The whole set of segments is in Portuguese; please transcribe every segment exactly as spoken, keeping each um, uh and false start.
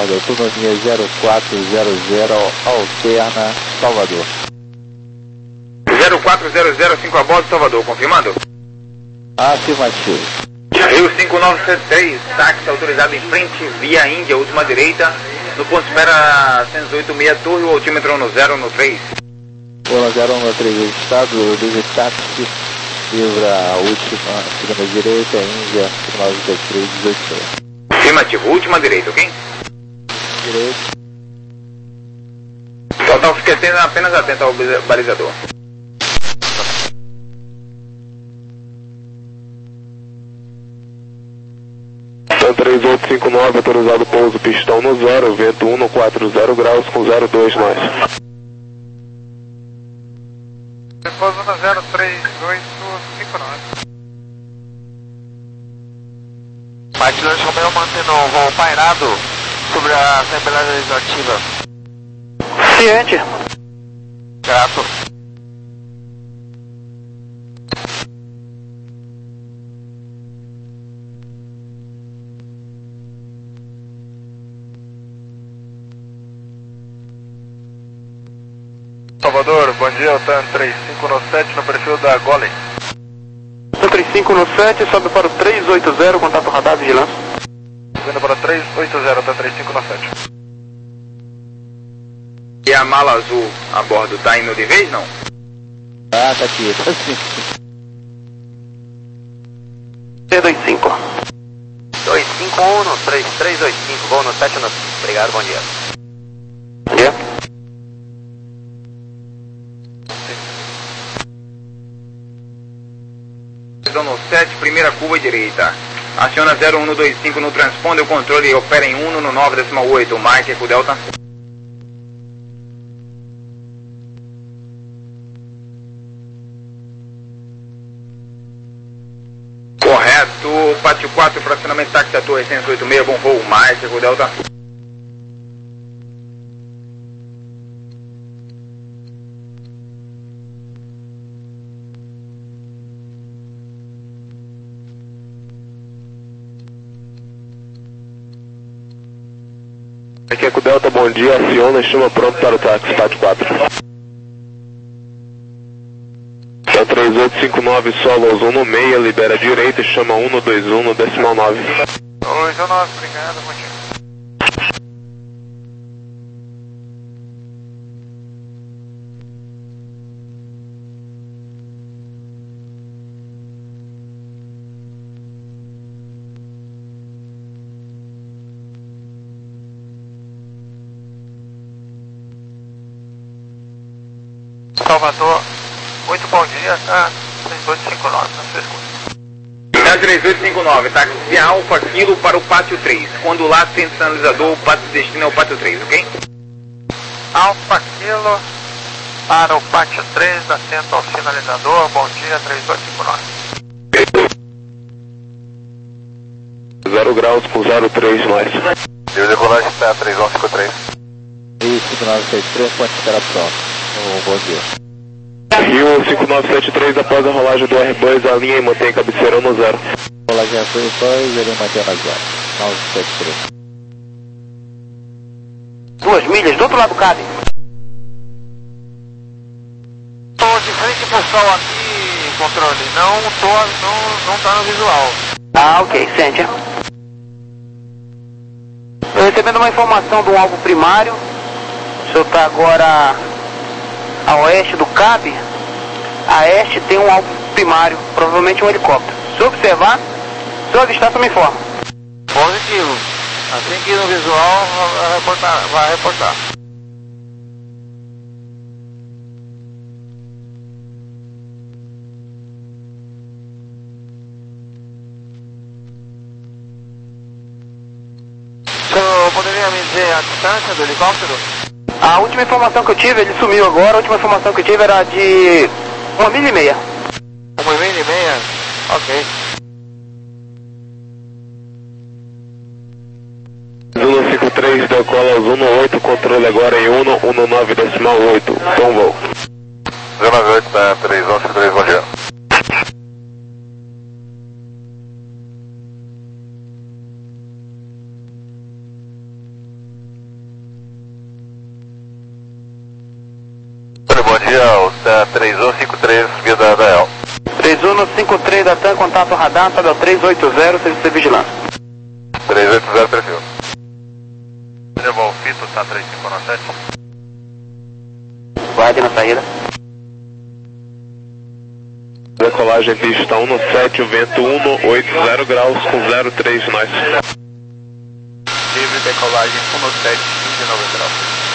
Salvador, autonomia zero quatro zero zero, alterna Salvador. zero quatro zero zero, cinco a bordo, Salvador, confirmando? Afirmativo. Rio cinco nove sete três, táxi autorizado em frente, via Índia, última direita, no ponto espera cento e oito meia Torre, o altímetro no zero no três. Bola zero no três, estado, desde táxi, livra a última, segunda direita, Índia, cinco nove sete três, dezoito seis. Afirmativo, última direita, ok? Direito. Total, fica apenas atento ao balizador. três oito cinco nove, autorizado pouso, pistão no zero, vento um no quatro zero graus com zero dois nós. Pouso no zero três oito cinco nove. Matilhões Romeu mantendo o voo pairado sobre a Assembleia Legislativa. Ciente. Grato. Salvador, bom dia, eu estou três cinco nove sete no perfil da Golem. três cinco nove sete, sobe para o três oito zero, contato radar, vigilância. Subindo para três oito zero, tá três cinco nove sete. E a mala azul a bordo tá indo de vez, não? Ah, tá aqui, tá sim. T dois cinco. dois cinco um, três três oito cinco, voo no sete no cinco. Obrigado, bom dia. Bom dia. No sete, primeira curva direita. Aciona zero um dois cinco no transponder, o controle opera em um no nove decimal oito. Mike, Eco Delta. Correto, pátio quatro, fracionamento táxi da torre cento e oito seis, bom voo. Mike, Eco Delta. Aqui é com o Delta, bom dia, aciona, chama pronto para o táxi, pátio quatro. É três oito cinco nove, solos um no meia, libera a direita e chama um no dois um no decimal nove. dois um nove, obrigado, bom dia. Salvador, muito bom dia, tá? três oito cinco nove, na sua escuta. É três oito cinco nove, táxi Alfa Kilo para o pátio três. Quando lá tem sinalizador, o pátio destino é o pátio três, ok? Alfa Kilo para o pátio três, atento ao sinalizador, bom dia, três oito cinco nove. zero graus com zero três nós. Deu decolagem está três um cinco três. Rio cinco nove sete três, pode esperar pronto. Oh, bom dia. Rio cinco nove sete três, após a rolagem do Airbus, alinha e mantém a cabeceira no zero. Rolagem Airbus, ele mantém na zero. nove sete três. Duas milhas, do outro lado do cabo. Estou de frente pro sol aqui, controle, não tô, não, não tá no visual. Ah, ok, sente. Estou recebendo uma informação de um alvo primário. O senhor está agora a oeste do Cabo. A este tem um alvo primário, provavelmente um helicóptero. Se observar, se eu avistar, só me informa. Positivo. Assim que no visual, vai reportar. Vai reportar. O senhor poderia me dizer a distância do helicóptero? A última informação que eu tive, ele sumiu agora, a última informação que eu tive era de uma milha e meia. Uma milha e meia? Ok. Zulu cinco três, decola Zulu oito, controle agora em um no nove decimal oito. Bom voo. zero nove oito, tá três um cinco três, bom dia. Pista três um cinco três, subida da El. três um cinco três da TAM, contato radar, sobe ao três oito zero, serviço de vigilância. três oito zero, perfil. Levou o fito, tá três cinco nove sete. Guarde na saída. Decolagem pista um no sete, o vento um no oito zero graus com zero três nós. Livre decolagem um no sete, vinte e nove graus.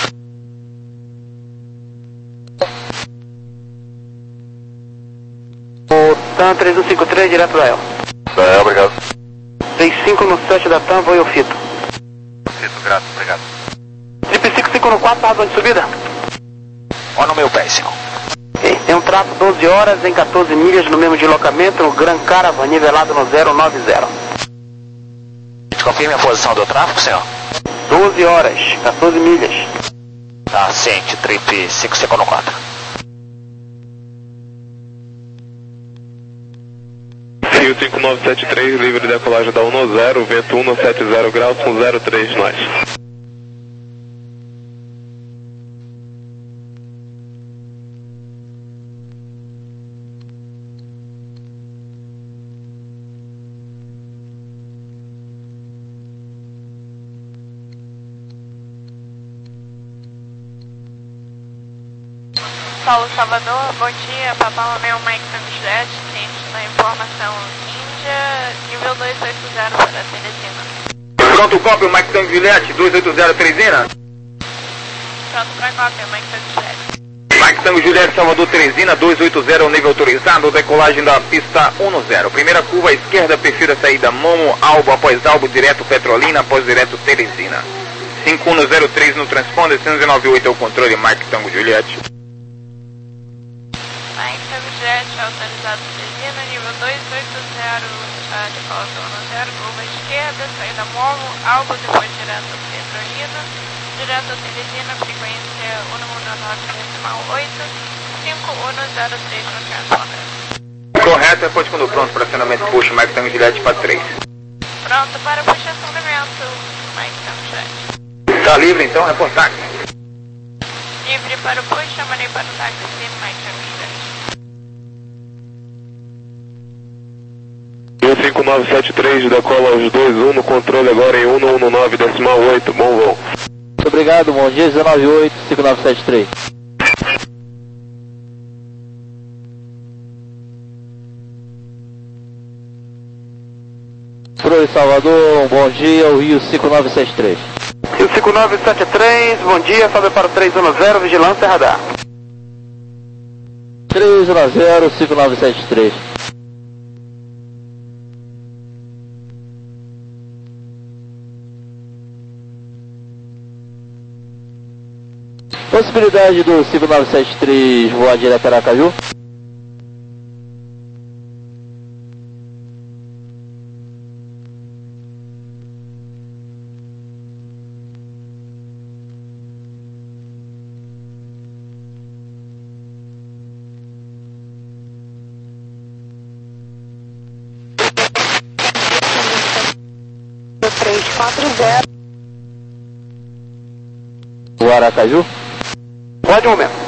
O TAM três um cinco três, direto da El. É, obrigado. três cinco no sete da TAM, vou e o fito. Fito, grato, obrigado. Trip cinco cinco no quatro, razão de subida. Ó no meu péssimo. Ok, tem um trato doze horas em quatorze milhas no mesmo deslocamento, no Gran Caravan, nivelado no zero nove zero. Confirme a posição do tráfego, senhor? doze horas, quatorze milhas. Tá, ciente, trip cinco cinco no quatro. Rio cinco nove sete três, livre decolagem da um no zero, vento um no sete zero graus com zero três nós. Paulo Salvador, bom dia, Papá Romeo Mike Tango Juliette, ciente da informação Índia, nível dois oito zero para Teresina. Pronto, cópia, Mike Tango Juliette, dois oito zero Teresina. Pronto para cópia, Mike Tango Juliette. Mike Tango Juliette, Salvador Teresina, dois oito zero, nível autorizado, decolagem da pista um no zero. Primeira curva à esquerda, perfil a saída Momo, Albo após Albo, direto Petrolina, após direto Teresina. cinco um zero três no transponder, seiscentos e noventa e oito é o controle, Mike Tango Juliette. Mike Tango Juliette, autorizado Teresina, nível dois oito zero, uh, decolação no zero, curva à esquerda, saída Momo, Albo, depois direto Petrolina, direto Teresina, frequência um um nove decimal oito, cinco um zero três no transponder. Correto, depois quando pronto para acionamento puxa, Mike Tango Juliette para três. Pronto para puxação de vento, Mike Tango Juliette. Tá livre então, reportagem. Livre para o push, chamarei para o táxi, Mike Tango Juliette. Rio cinco nove sete três, decola aos dois um no controle agora em um um nove decimal oito, bom voo. Muito obrigado, bom dia, dezenove oito, cinco nove sete três. Pro Salvador, bom dia, o Rio cinco nove sete três. Rio cinco nove sete três, bom dia, sobe para o três um zero, vigilância radar. três um zero, cinco nove sete três. Possibilidade do cinco nove sete três voar direto a Aracaju? três quatro zero. O Aracaju? Pode um momento.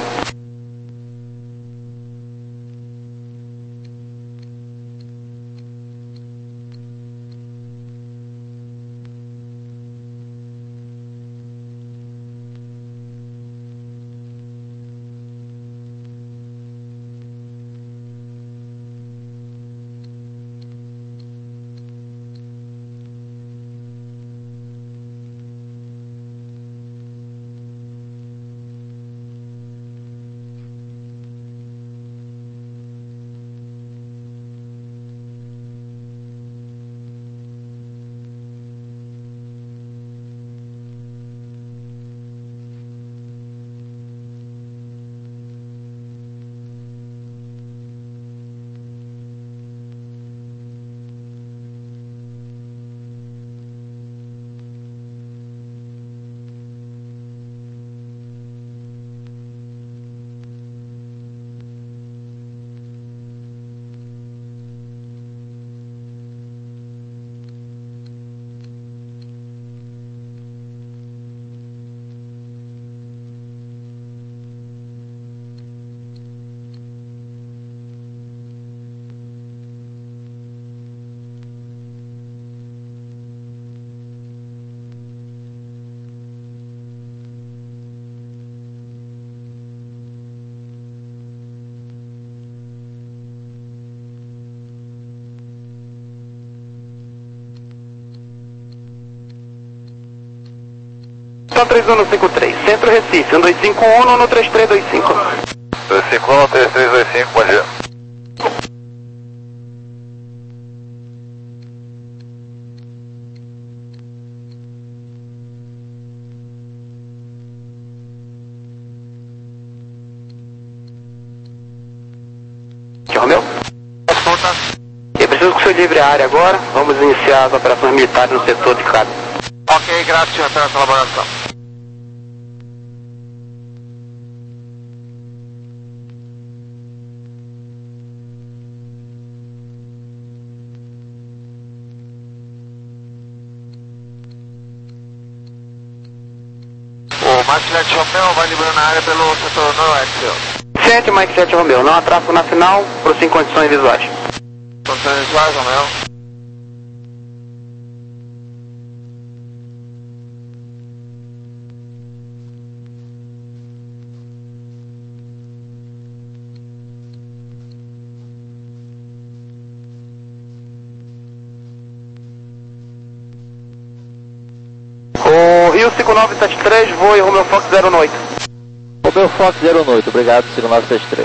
Então três um cinco três, Centro Recife, um dois cinco um no três três dois cinco. dois cinco um, três três dois cinco, bom dia. Aqui, Romeu. Eu preciso que o senhor livre a área agora. Vamos iniciar as operações militares no setor de CAB. Ok, graças senhor pela colaboração. O Mike sete Romeu vai liberando a área pelo setor noroeste, senhor. Sente, Mike sete Romeu, não há tráfego na final, prossiga em condições visuais. Condições visuais, Romeu. O Rio cinco nove sete três, voe Romeu Fox zero oito. Romeu Fox zero oito, obrigado, cinco nove sete três.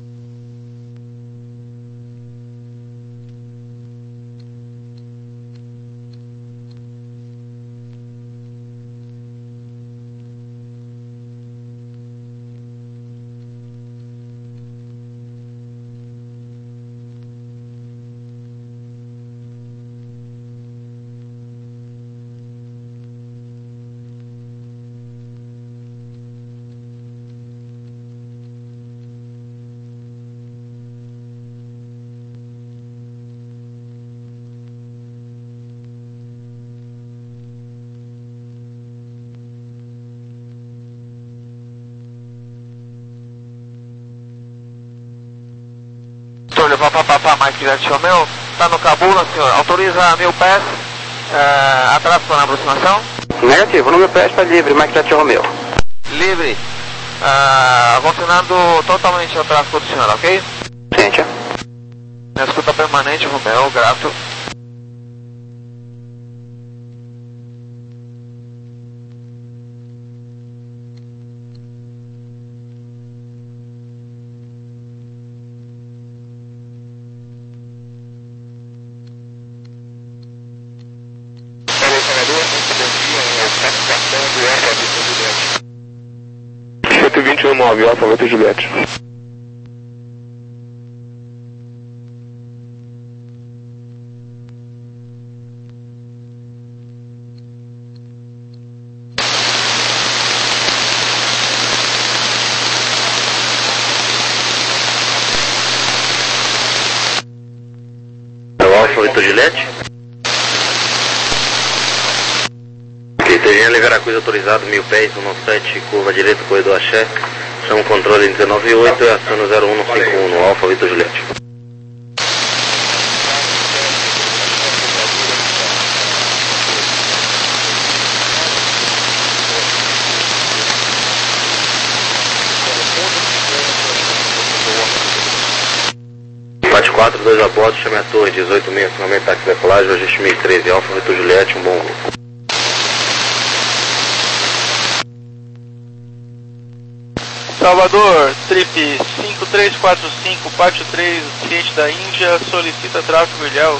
Antônio, papapá, Mike sete Romeu, está no Cabula, senhor. Autoriza mil pés, uh, atrás para a aproximação? Negativo, no meu pé está livre, Mike sete Romeu. Livre. Uh, funcionando totalmente ao tráfego do senhor, ok? Sente. Na escuta permanente, Romeu, grato. cento e vinte e um nove, Alfa Vento Juliette. Alfa Vento Juliette. Terminal Veracruz autorizado, mil pés, um sete, curva direita, corredor Axé. Chama o controle dezenove oito e aciona zero um cinco um no Alfa Vitor Juliette. Parte quatro, dois a bordo, chame a torre, dezoito mil, finalmente táxi decolagem, registro mil e treze, Alfa Vitor Juliette, um bom voo. Salvador, trip cinco três quatro cinco, Pátio três, Ciente da Índia, solicita tráfego Ilhéus.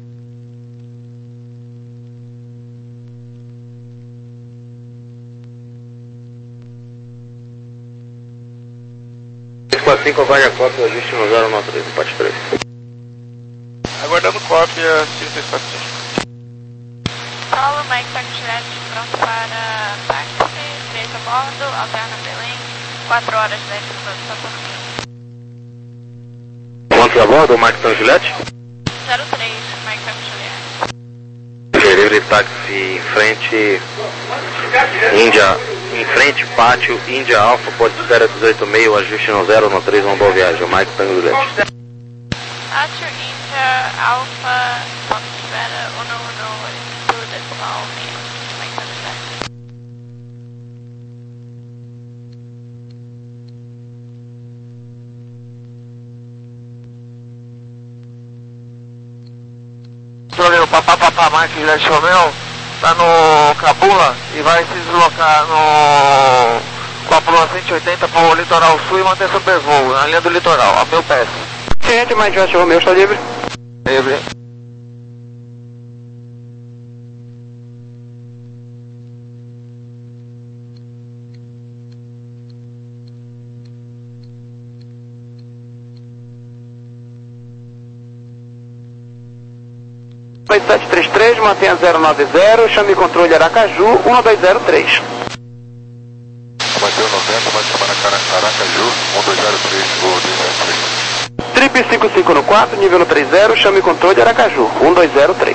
três quatro cinco, aguarde a cópia, ajuste no zero nove três, Pátio três. Aguardando cópia, cinco três quatro cinco. Paulo, Mike Taxilet, pronto para táxi, três a bordo, alterna Belém, quatro horas dez minutos a por Quantos a bordo, Mike Taxilet? zero três, Mike Taxilet. Delivery táxi em frente, Índia, em frente, pátio, Índia Alfa, pode espera dezoito e meio, ajuste no zero nove três, uma boa viagem, Mike Taxilet. Pátio, Índia, Alfa, ponto de espera, um um, tudo decimal meio, Mike Taxilet. Antônio, papapá, Mike sete Romeu, está no Cabula e vai se deslocar no Cabula cento e oitenta para o litoral sul e manter sobrevoo na linha do litoral, a mil pés. Gente, mais Juliette Romeo está livre? Livre. dois sete três três, mantenha zero nove zero, chame controle Aracaju, um dois zero três. Bateu noventa, vai chamar a Aracaju, um dois zero três, voo dois zero três. Trip cinco cinco no quatro, nível no trinta, chame controle Aracaju, um dois zero três.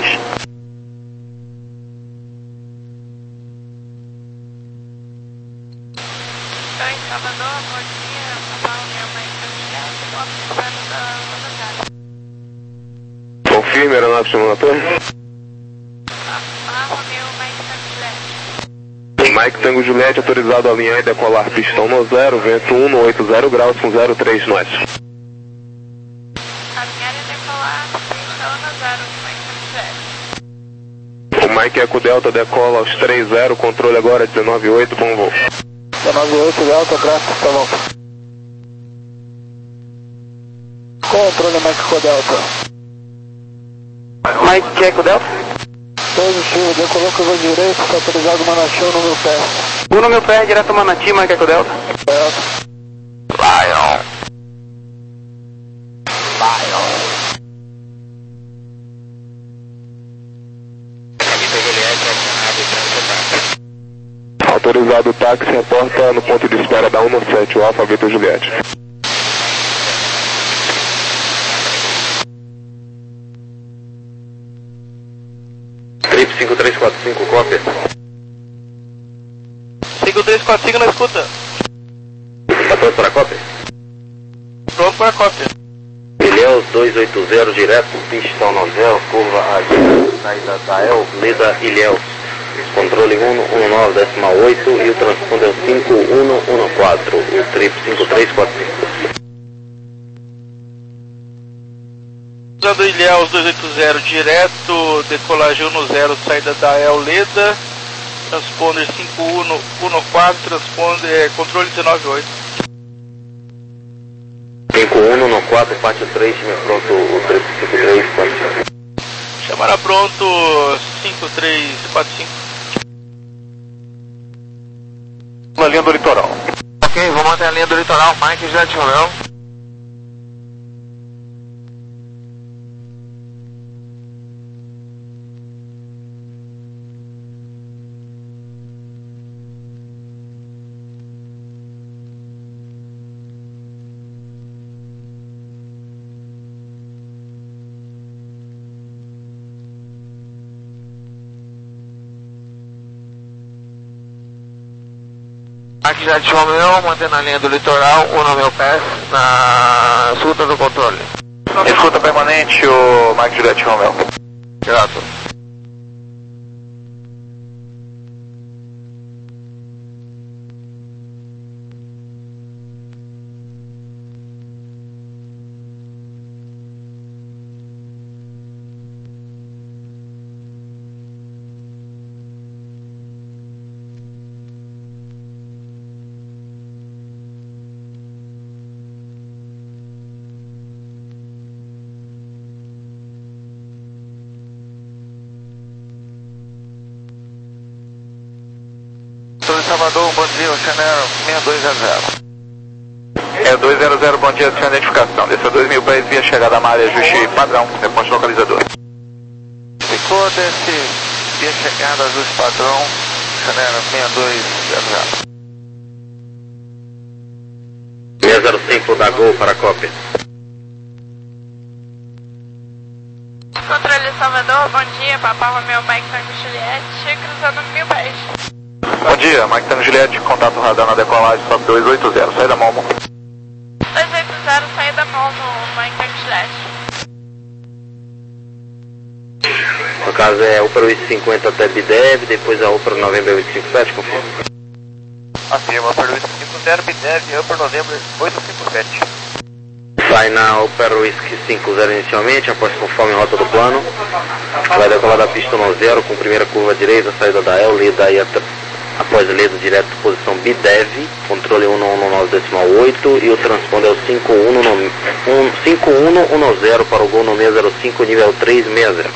Estou em Salvador, bom dia, Papai Romeo Mike Juliette, volta da rodoviária. Confirme, aeronave chamando a torre. Papai Romeo Mike Juliette. Mike Tango Juliette, autorizado a alinhar e decolar pistão no zero, vento um no oitenta graus com zero três nós. Alinhar e decolar, pistão no zero, Mike Juliette. O Mike Eco Delta decola aos três zero, controle agora dezenove oito, bom voo. dezenove oito, Delta, tráfego, tá bom. Controle Mike Eco Delta. Mike Eco Delta? Positivo, decolou curva direita, está autorizado Manati no meu pé. um no meu pé, direto a Manati, Mike Eco Delta. Delta. Lion. Lion. Autorizado o táxi, reporta no ponto de espera da um no sete, o Alfa Vitor Juliette. Trip cinco três quatro cinco, cópia. cinco três quatro cinco na escuta. Tá pronto para a cópia? Pronto para a cópia. Ilhéus dois oito zero, direto, pistão novel, curva A, saída da El, Leda Ilhéus. Controle um um nove decimal oito e o transponder cinco um um quatro, o trip cinco três quatro cinco. Usando Ilhéus dois oito zero direto, decolagem um no zero, saída da El Leda, transponder cinco um um quatro, transponder, controle dezenove oito. cinco um um quatro, parte três, time pronto, o trip cinco três quatro cinco. Chamará pronto cinco três quatro cinco. Na linha do litoral. Ok, vou manter a linha do litoral, Mike Juliette Romeo. Mike Juliette Romeo, mantendo a linha do litoral, um no meu pé, na escuta do controle. Escuta permanente, o Mike Juliette Romeo. Grato. Estou em Salvador, bom dia, Oceanero seis dois zero zero. É dois zero zero, bom dia, sem identificação. Desça dois mil pés via chegada à área, ajuste padrão, depois localizador. Ficou desse via chegada, ajuste padrão, Oceanero seis dois zero zero. seis zero cinco da Gol para a cópia. Controle Salvador, bom dia, Papai Romeo Mike Tango Juliette, cruzando mil pés. Bom dia, Mike Tango Juliette, contato radar na decolagem, sobe dois oito zero, saída Momo. dois oito zero, saída Momo, Mike Tango Juliette. No caso é Opera oito cinquenta até Bidev, depois a Opera November oito cinco sete, confirma. Afirma, Opera oito cinco zero, B D E V, Upper November oito cinco sete. Vai na Opera Whisky cinco zero inicialmente, após conforme rota do plano. Vai decolar da pista um zero com primeira curva direita, saída da E L, lida e após lida direto, posição B D E V, controle um um nove decimal oito e o transponder é o cinco um um zero para o gol no seis zero cinco, nível três seis zero.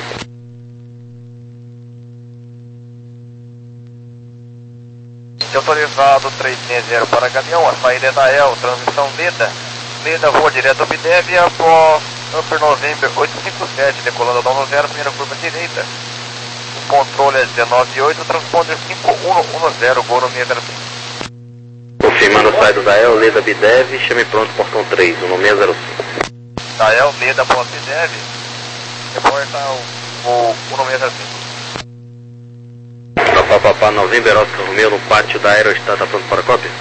Autorizado três seis zero para caminhão, a saída é da E L, transmissão lida. Lida, rua direto B D E V, após Upper November oito cinco sete, decolando da um zero, primeira curva direita. O controle é dezenove oito, transponder cinco um um zero, gol no seis zero cinco. Confirmando a saída da E L, lida B D E V, chame pronto, portão três, no seis zero cinco. Da E L, lida, após B D E V, reporta o, o, o seis zero cinco. Papapá, November, Oscar Romeo, no pátio da Aerostar, está pronto para a cópia?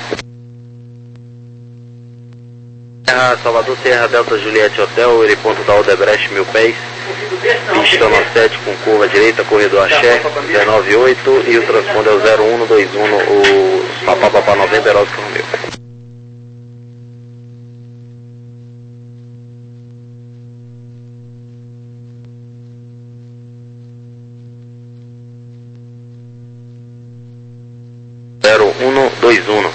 Serra Salvador, Serra Delta Juliette Hotel, aeroporto da Odebrecht, mil pés, pista noventa e sete com curva direita, corredor Axé, dezenove oito e o transponder é o zero um dois um, o Papapá November, Oscar Romeo. zero um dois um.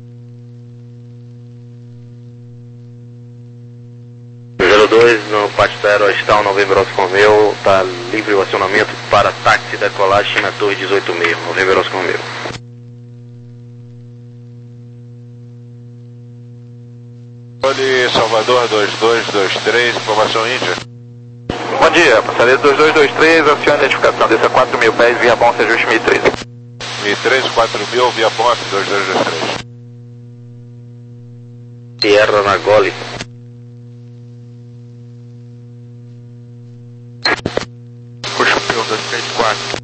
zero dois no pátio da Aerostar, November Oscar Romeo, está livre o acionamento para táxi decolagem na torre dezoito seis, November Oscar Romeo. Olhe Salvador dois dois dois três, informação Índia. Bom dia, passageiro dois dois dois três, acione a identificação, desça quatro mil pés, via bom, seja mil e três. mil e três, quatro mil, via Bonf dois dois dois três. Sierra na Gole. Puxa o pelo, dois três quatro.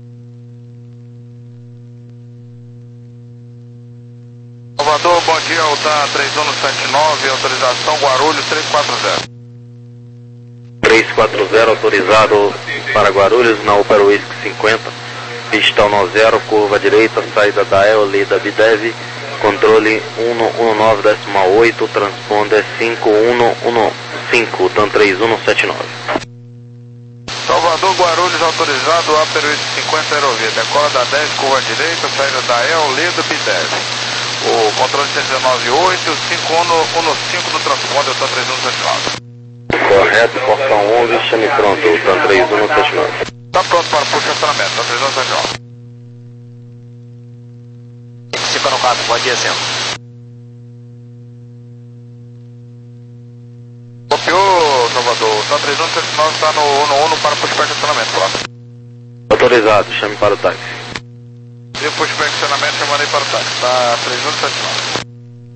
Salvador, bom dia, Alta três um sete nove, autorização Guarulhos três quatro zero. três quatro zero, autorizado para Guarulhos, na Opera Whisky cinquenta. Pista um zero, curva direita, saída da E L, da B D E V, controle um um nove decimal oito, transponder cinco um um cinco, TAM três um sete nove. Salvador, Guarulhos, autorizado, Upper Whisky cinquenta Aerovia, decola da dez, curva direita, saída da E L, da B D E V. O controle é dezenove oito, cinco um um cinco do transponder, TAM três um sete nove. Correto, portão onze, chame pronto, TAM três um sete nove. Está pronto para o estacionamento, TAM três um sete nove. Fica no quatro, pode ir assim. Copiou, Salvador, TAM três um sete nove está no um um para o pushback estacionamento, pronto. Autorizado, chame para o táxi. E o pushback estacionamento eu mandei para o táxi, está três um sete nove.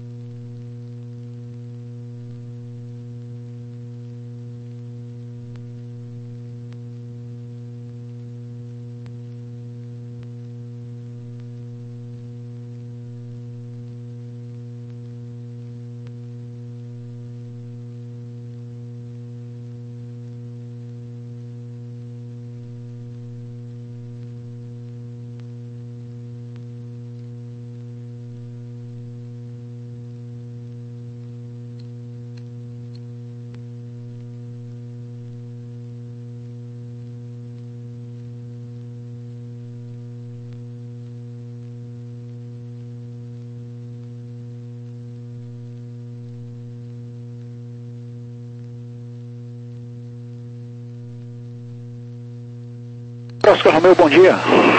Oscar Romeo, bom dia.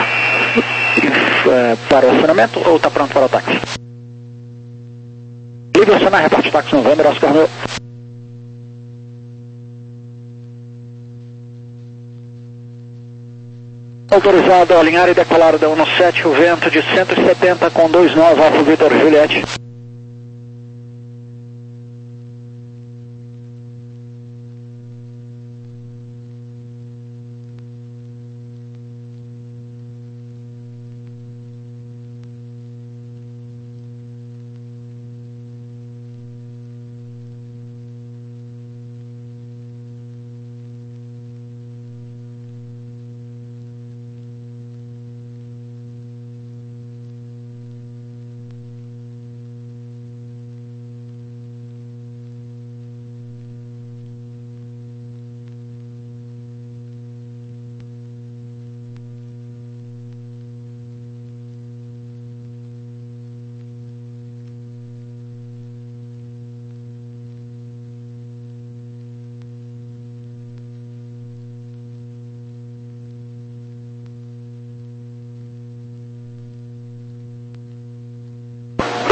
É, para o acionamento ou está pronto para o táxi? Livre acionar, reparte táxi November, Oscar Romeo. Autorizado a alinhar e decolar da um sete, o vento de cento e setenta com dois nove, Alfa Vitor Juliette.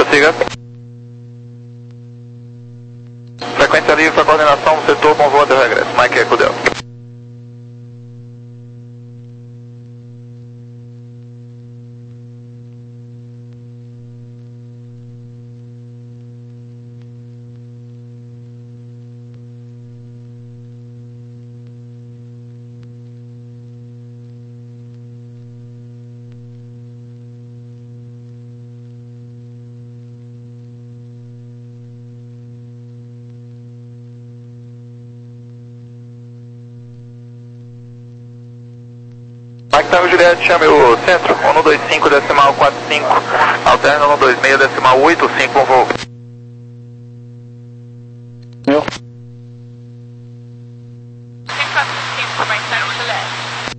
Prossiga. Frequência livre para coordenação do setor, bom voo até o regresso. Mike Eco Delta. Mike Tango Juliette, chame o centro, um dois cinco decimal quatro cinco, alterna um dois seis decimal oito cinco, bom voo. Meu. cinco quatro cinco, Mike Tango Juliette.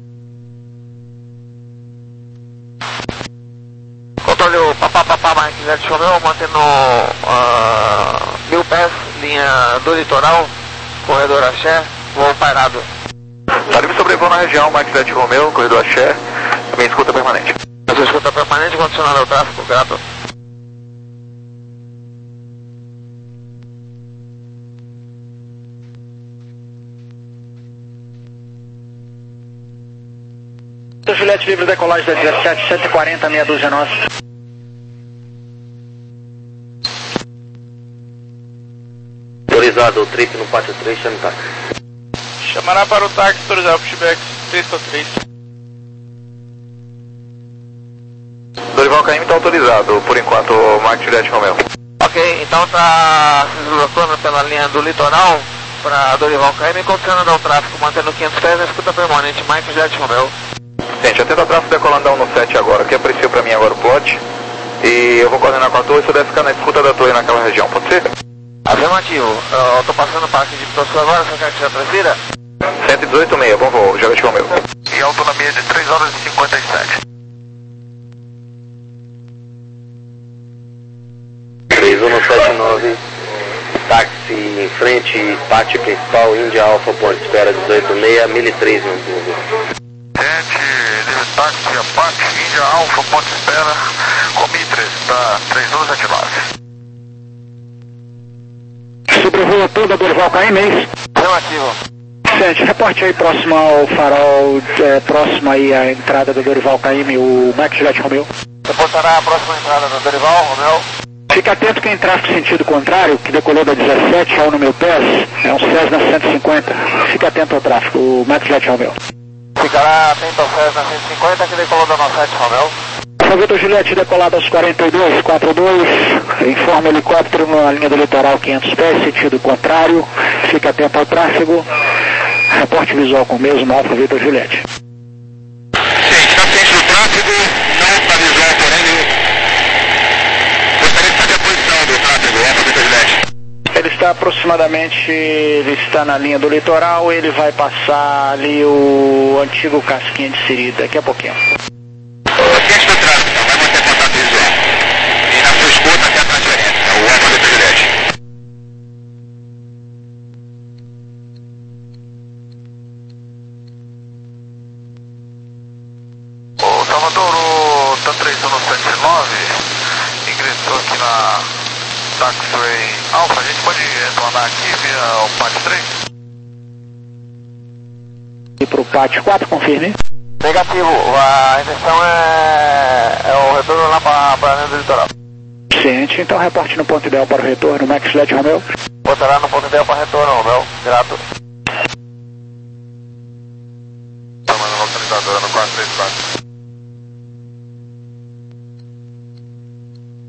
Controle o papá papá Mike Juliette Romeo, mantendo uh, mil pés, linha do litoral, corredor Axé, voo parado. Tá livre sobrevoo na região, Mike Juliette Romeo, corredor Axé, minha escuta permanente. A sua escuta permanente, condicionando o tráfego, grato. Juliette livre decolagem da dezessete, cento e quarenta, meia dúzia nove. Autorizado o trip no pátio três, chame táxi. Chamará para o táxi, autorizar o pushback três quatro três. Dorival Caymmi está autorizado, por enquanto, Mike Juliette Romeo. Ok, então está se deslocando pela linha do litoral para Dorival Caymmi, condicionando ao tráfego, mantendo quinhentos pés, escuta permanente, Mike Juliette Romeo. Gente, atenta ao tráfego decolando da um no sete agora, que apareceu para mim agora o plot. E eu vou coordenar com a torre, você deve ficar na escuta da torre naquela região, pode ser? Afirmativo, eu estou passando para aqui de Pitoçu agora, só quer que já transfira? cento e dezoito meia, bom voo, Juliette Romeo. E autonomia de três horas e cinquenta e sete. três um sete nove, táxi em frente, pátio principal, Índia Alfa, ponte espera dezoito meia, mil e três em um. Gente, livre táxi, Apache, Índia Alfa, ponte espera, com mil e três, tá três um sete nove. Sobrevoa toda Dorival Caymmi, é isso? Afirmativo. Gente, reporte aí próximo ao farol, é, próximo aí à entrada do Dorival Caymmi, o Mike Juliette Romeo. Reportará a próxima entrada do Dorival, Romeo. Fica atento que em tráfego sentido contrário, que decolou da dezessete ao no meu pés, é um Cessna cento e cinquenta. Fica atento ao tráfego, o Mike Juliette Romeo. Ficará atento ao Cessna cento e cinquenta que decolou da nove sete, Romeo. Foguete Juliette decolado aos quarenta e dois, quarenta e dois, informa helicóptero na linha do litoral quinhentos pés, sentido contrário, fica atento ao tráfego, reporte visual com o mesmo Alfa Vitor Juliette. Sim, está ciente do tráfego, não está visual, porém, gostaria de saber a posição do tráfego, Alfa Vitor Juliette. Ele está aproximadamente, ele está na linha do litoral, ele vai passar ali o antigo Casquinha de Siri daqui a pouquinho. Ciente do tráfego, então, vai manter contato visual. E na sua escuta até a transferência, o Alfa Vitor Juliette. O Salvador, o T três um sete nove, ingressou aqui na Taxiway Alpha, a gente pode retornar aqui via o Pátio três? E para o Pátio quatro, confirme. Negativo, a intenção é, é o retorno lá para a linha do litoral. Ciente, então reporte no ponto ideal para o retorno, Max Juliette Romeo. Botará no ponto ideal para retorno, Romeo, grato. Comando localizadora no quatro três quatro.